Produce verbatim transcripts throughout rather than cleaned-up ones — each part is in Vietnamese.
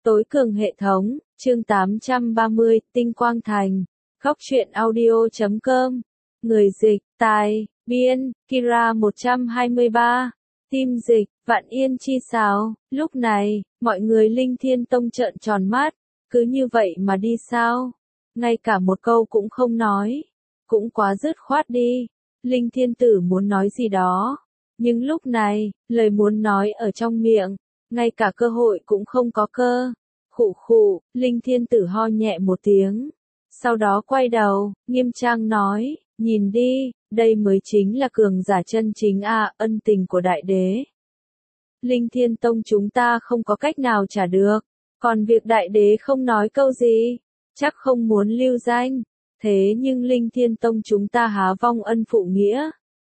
Tối cường hệ thống, chương tám trăm ba mươi, Tinh Quang Thành. Góc truyện audio chấm com. Người dịch, tài, biên, Kira một trăm hai mươi ba. Tim dịch, Vạn Yên Chi Sáo. Lúc này, mọi người Linh Thiên Tông trợn tròn mắt. Cứ như vậy mà đi sao? Ngay cả một câu cũng không nói. Cũng quá dứt khoát đi. Linh Thiên Tử muốn nói gì đó. Nhưng lúc này, lời muốn nói ở trong miệng. Ngay cả cơ hội cũng không có cơ. Khụ khụ, Linh Thiên Tử ho nhẹ một tiếng. Sau đó quay đầu, nghiêm trang nói, nhìn đi, đây mới chính là cường giả chân chính à, ân tình của đại đế. Linh Thiên Tông chúng ta không có cách nào trả được. Còn việc đại đế không nói câu gì, chắc không muốn lưu danh. Thế nhưng Linh Thiên Tông chúng ta há vong ân phụ nghĩa.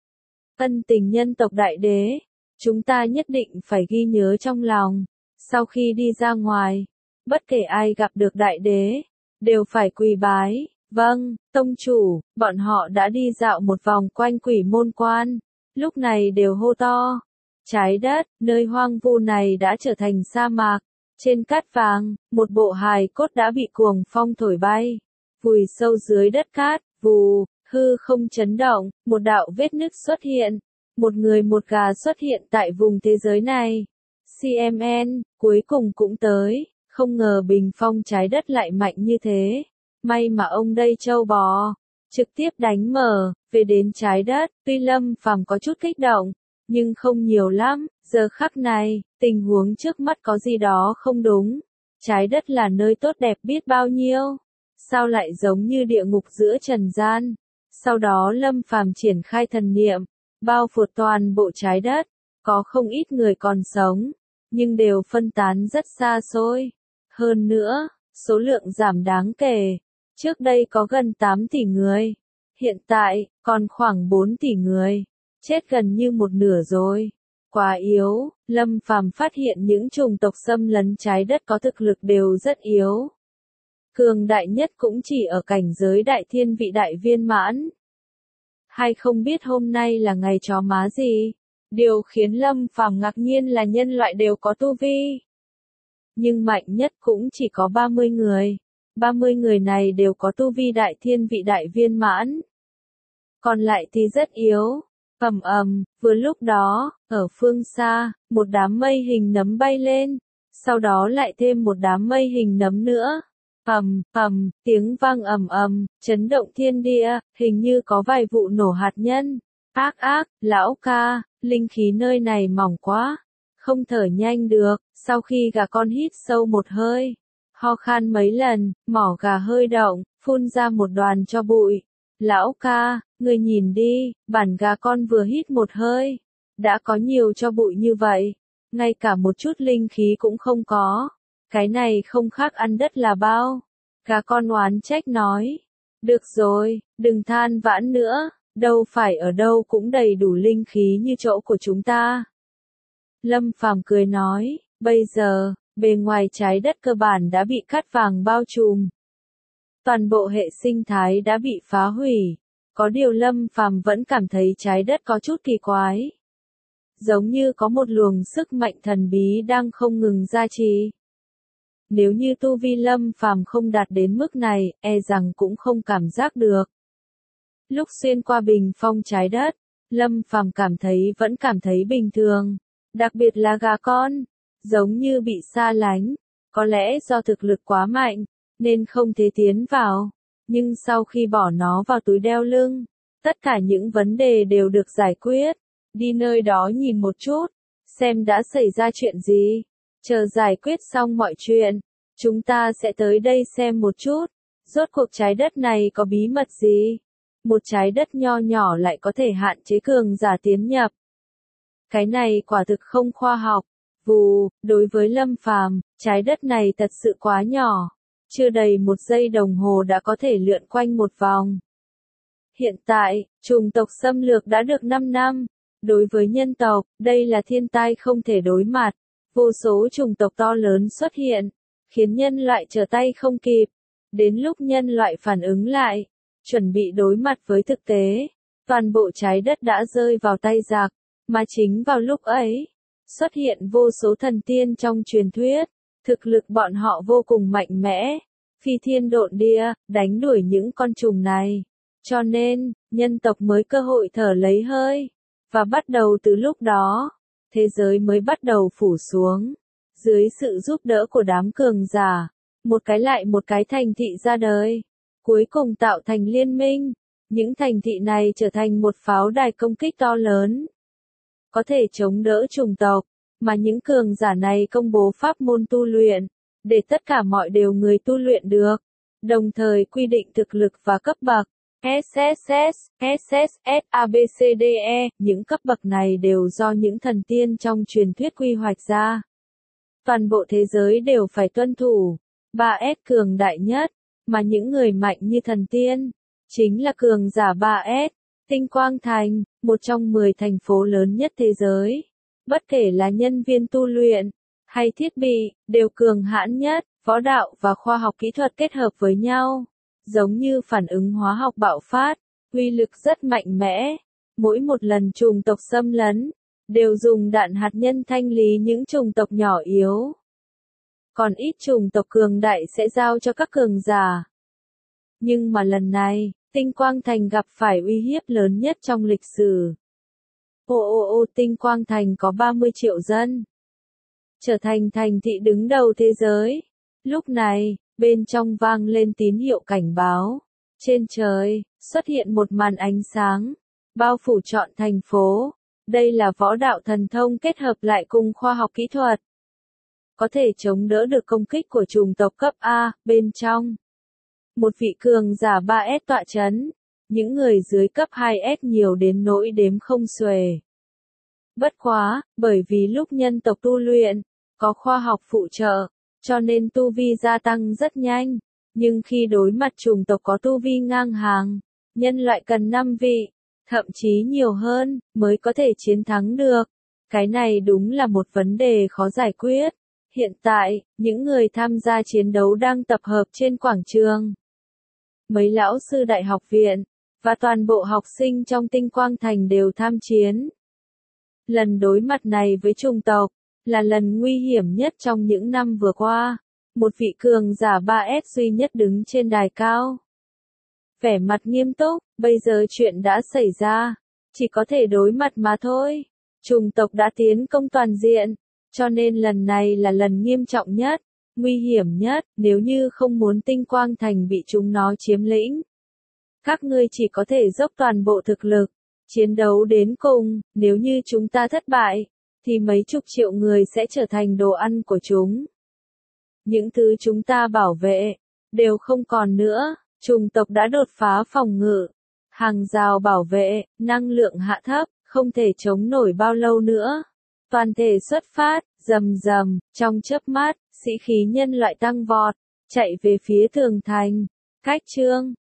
Ân tình nhân tộc đại đế, chúng ta nhất định phải ghi nhớ trong lòng. Sau khi đi ra ngoài, bất kể ai gặp được đại đế, đều phải quỳ bái. Vâng, tông chủ, bọn họ đã đi dạo một vòng quanh quỷ môn quan. Lúc này đều hô to. Trái đất, nơi hoang vu này đã trở thành sa mạc. Trên cát vàng, một bộ hài cốt đã bị cuồng phong thổi bay. Vùi sâu dưới đất cát, vù, hư không chấn động, một đạo vết nứt xuất hiện. Một người một gà xuất hiện tại vùng thế giới này. xê em en, cuối cùng cũng tới. Không ngờ bình phong trái đất lại mạnh như thế. May mà ông đây trâu bò. Trực tiếp đánh mở, về đến trái đất. Tuy Lâm Phàm có chút kích động, nhưng không nhiều lắm. Giờ khắc này, tình huống trước mắt có gì đó không đúng. Trái đất là nơi tốt đẹp biết bao nhiêu. Sao lại giống như địa ngục giữa trần gian. Sau đó Lâm Phàm triển khai thần niệm, bao phủ toàn bộ trái đất. Có không ít người còn sống, nhưng đều phân tán rất xa xôi. Hơn nữa, số lượng giảm đáng kể. Trước đây có gần tám tỷ người. Hiện tại, còn khoảng bốn tỷ người. Chết gần như một nửa rồi. Quá yếu, Lâm Phàm phát hiện những chủng tộc xâm lấn trái đất có thực lực đều rất yếu. Cường đại nhất cũng chỉ ở cảnh giới đại thiên vị đại viên mãn. Hay không biết hôm nay là ngày chó má gì? Điều khiến Lâm Phàm ngạc nhiên là nhân loại đều có tu vi. Nhưng mạnh nhất cũng chỉ có ba mươi người. ba mươi người này đều có tu vi đại thiên vị đại viên mãn. Còn lại thì rất yếu. Ầm ầm, vừa lúc đó, ở phương xa, một đám mây hình nấm bay lên. Sau đó lại thêm một đám mây hình nấm nữa. Ầm, ầm, tiếng vang ầm ầm, chấn động thiên địa, hình như có vài vụ nổ hạt nhân. Ác ác, lão ca, linh khí nơi này mỏng quá. Không thở nhanh được, sau khi gà con hít sâu một hơi, ho khan mấy lần, mỏ gà hơi động, phun ra một đoàn cho bụi. Lão ca, người nhìn đi, bản gà con vừa hít một hơi, đã có nhiều cho bụi như vậy, ngay cả một chút linh khí cũng không có. Cái này không khác ăn đất là bao. Gà con oán trách nói. Được rồi, đừng than vãn nữa, đâu phải ở đâu cũng đầy đủ linh khí như chỗ của chúng ta. Lâm Phàm cười nói, bây giờ, bề ngoài trái đất cơ bản đã bị cát vàng bao trùm. Toàn bộ hệ sinh thái đã bị phá hủy. Có điều Lâm Phàm vẫn cảm thấy trái đất có chút kỳ quái. Giống như có một luồng sức mạnh thần bí đang không ngừng gia trì. Nếu như tu vi Lâm Phàm không đạt đến mức này, e rằng cũng không cảm giác được. Lúc xuyên qua bình phong trái đất, Lâm Phàm cảm thấy vẫn cảm thấy bình thường. Đặc biệt là gà con, giống như bị xa lánh. Có lẽ do thực lực quá mạnh, nên không thể tiến vào. Nhưng sau khi bỏ nó vào túi đeo lưng, tất cả những vấn đề đều được giải quyết. Đi nơi đó nhìn một chút, xem đã xảy ra chuyện gì. Chờ giải quyết xong mọi chuyện, chúng ta sẽ tới đây xem một chút. Rốt cuộc trái đất này có bí mật gì? Một trái đất nho nhỏ lại có thể hạn chế cường giả tiến nhập. Cái này quả thực không khoa học. Vù, đối với Lâm Phàm, trái đất này thật sự quá nhỏ. Chưa đầy một giây đồng hồ đã có thể lượn quanh một vòng. Hiện tại, chủng tộc xâm lược đã được năm năm. Đối với nhân tộc, đây là thiên tai không thể đối mặt. Vô số chủng tộc to lớn xuất hiện, khiến nhân loại trở tay không kịp. Đến lúc nhân loại phản ứng lại, chuẩn bị đối mặt với thực tế, toàn bộ trái đất đã rơi vào tay giặc. Mà chính vào lúc ấy, xuất hiện vô số thần tiên trong truyền thuyết. Thực lực bọn họ vô cùng mạnh mẽ, phi thiên độn địa, đánh đuổi những con trùng này. Cho nên, nhân tộc mới cơ hội thở lấy hơi. Và bắt đầu từ lúc đó, thế giới mới bắt đầu phủ xuống. Dưới sự giúp đỡ của đám cường giả, một cái lại một cái thành thị ra đời. Cuối cùng tạo thành liên minh. Những thành thị này trở thành một pháo đài công kích to lớn. Có thể chống đỡ chủng tộc, mà những cường giả này công bố pháp môn tu luyện, để tất cả mọi đều người tu luyện được. Đồng thời quy định thực lực và cấp bậc. ét ét ét, ét ét ét, a bê xê đê e, những cấp bậc này đều do những thần tiên trong truyền thuyết quy hoạch ra. Toàn bộ thế giới đều phải tuân thủ. ba S cường đại nhất, mà những người mạnh như thần tiên, chính là cường giả ba S. Tinh Quang Thành, một trong mười thành phố lớn nhất thế giới. Bất kể là nhân viên tu luyện, hay thiết bị, đều cường hãn nhất, võ đạo và khoa học kỹ thuật kết hợp với nhau. Giống như phản ứng hóa học bạo phát, uy lực rất mạnh mẽ. Mỗi một lần chủng tộc xâm lấn, đều dùng đạn hạt nhân thanh lý những chủng tộc nhỏ yếu. Còn ít chủng tộc cường đại sẽ giao cho các cường giả. Nhưng mà lần này, Tinh Quang Thành gặp phải uy hiếp lớn nhất trong lịch sử. Ô ô ô Tinh Quang Thành có ba mươi triệu dân. Trở thành thành thị đứng đầu thế giới. Lúc này, bên trong vang lên tín hiệu cảnh báo. Trên trời, xuất hiện một màn ánh sáng, bao phủ trọn thành phố. Đây là võ đạo thần thông kết hợp lại cùng khoa học kỹ thuật. Có thể chống đỡ được công kích của chủng tộc cấp A, bên trong. Một vị cường giả ba S tọa chấn, những người dưới cấp hai S nhiều đến nỗi đếm không xuể. Bất quá, bởi vì lúc nhân tộc tu luyện, có khoa học phụ trợ, cho nên tu vi gia tăng rất nhanh. Nhưng khi đối mặt chủng tộc có tu vi ngang hàng, nhân loại cần năm vị, thậm chí nhiều hơn, mới có thể chiến thắng được. Cái này đúng là một vấn đề khó giải quyết. Hiện tại, những người tham gia chiến đấu đang tập hợp trên quảng trường. Mấy lão sư đại học viện, và toàn bộ học sinh trong Tinh Quang Thành đều tham chiến. Lần đối mặt này với chủng tộc, là lần nguy hiểm nhất trong những năm vừa qua. Một vị cường giả ba S duy nhất đứng trên đài cao. Vẻ mặt nghiêm túc, bây giờ chuyện đã xảy ra, chỉ có thể đối mặt mà thôi. Chủng tộc đã tiến công toàn diện, cho nên lần này là lần nghiêm trọng nhất, nguy hiểm nhất, nếu như không muốn Tinh Quang Thành bị chúng nó chiếm lĩnh. Các ngươi chỉ có thể dốc toàn bộ thực lực, chiến đấu đến cùng, nếu như chúng ta thất bại, thì mấy chục triệu người sẽ trở thành đồ ăn của chúng. Những thứ chúng ta bảo vệ, đều không còn nữa, chủng tộc đã đột phá phòng ngự. Hàng rào bảo vệ, năng lượng hạ thấp, không thể chống nổi bao lâu nữa. Toàn thể xuất phát, rầm rầm, trong chớp mắt, sĩ khí nhân loại tăng vọt, chạy về phía tường thành. Cách chương